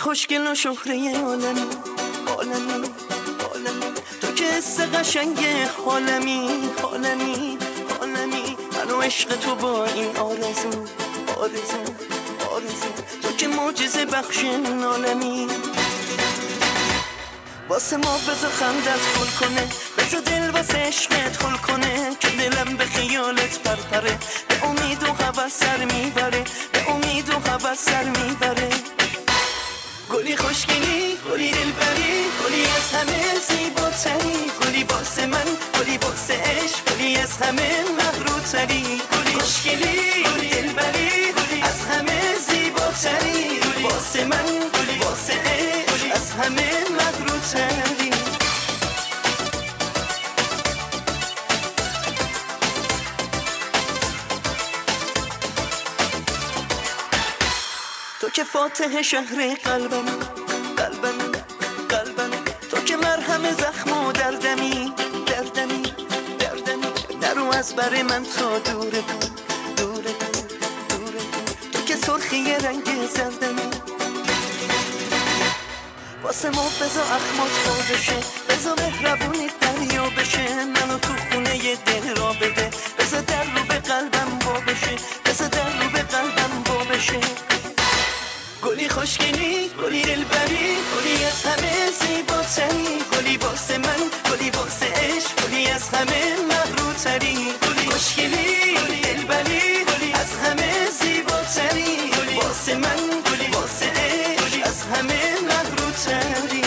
خوشگل و شهره عالمی عالمی عالمی، تو که حس قشنگ عالمی عالمی عالمی، من و عشق تو با این آرزو آرزو آرزو، تو که معجزه بخش عالمی. واسه ما بذار خندت گل کنه، بذار دل واسه عشقت هل کنه، که دلم به خیالت پرپره، به امید و هوس سر میبره، به امید و هوس سر میبره. گلی خوشگلی، گلی دلبری، گلی از همه زیباتری، گلی واسه من، گلی واسه عشق، گلی از همه مغروتری. گلی خوشگلی، گلی دلبری، گلی از همه زیباتری، واسه من، گلی واسه عشق، از همه مغروتری. تو که فاتح شهر قلبمی قلبمی قلبمی، تو که مرهم زخم و دردمی دردمی دردمی، نرو از بر من تا دور دور دور دور دور دور، تو که سرخی رنگ زردمی. واسه ما بذار اخمات پا بشه، بذار مهربونی دریا بشه، منو تو خونه ی دل را بده، بذار در رو به قلبم با بشه، بذار در رو به قلبم با بشه. گلی خوشگلی، گلی دلبری، گلی از همه زیباتری، گلی واسه من، گلی واسه عشق، گلی از همه مغروتری. گلی خوشگلی، گلی دلبری، گلی از همه زیباتری، واسه من، گلی واسه عشق، از همه مغروتری.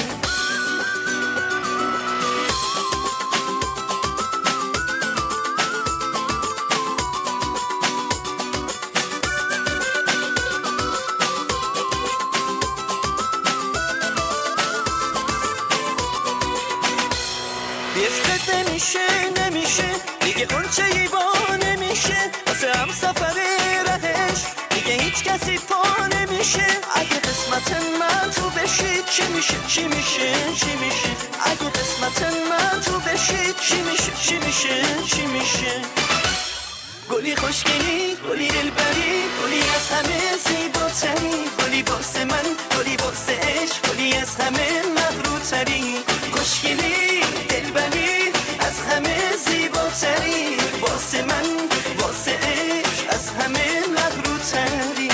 بیشقت نمیشه نمیشه دیگه قنچه ای با نمیشه، واسه هم سفر رهش دیگه هیچ کسی پا نمیشه. اگه قسمت من تو بشی چی میشه چی میشه چی میشه، اگه قسمت من تو بشی چی میشه چی میشه چی میشه. گلی خوشگلی، گلی دلبری، گلی از همه زیباتری، گلی واسه من، گلی واسه عشق، گلی از همه مغروتری. خوشگلی دلبری، از همه زیباتری، واسه من، واسه عشق، از همه مغروتری.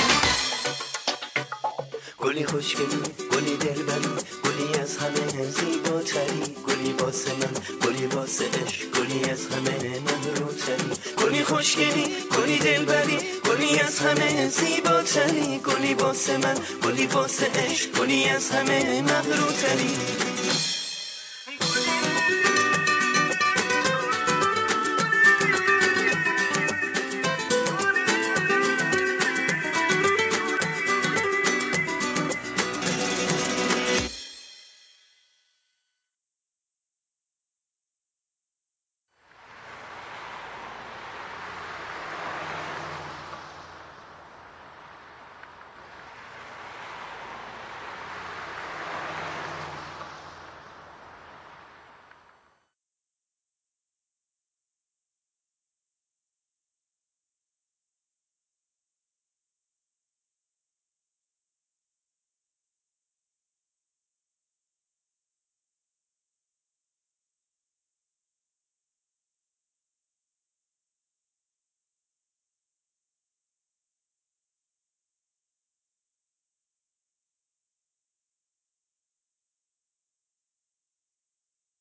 گلی خوشگلی، گلی دلبری، گلی از همه زیباتری، گلی واسه من، گلی واسه عشق، گلی از همه مغروتری. گلی خوشگلی، گلی دلبری، گلی از همه زیباتری، گلی واسه من، گلی واسه عشق، گلی از همه مغروتری.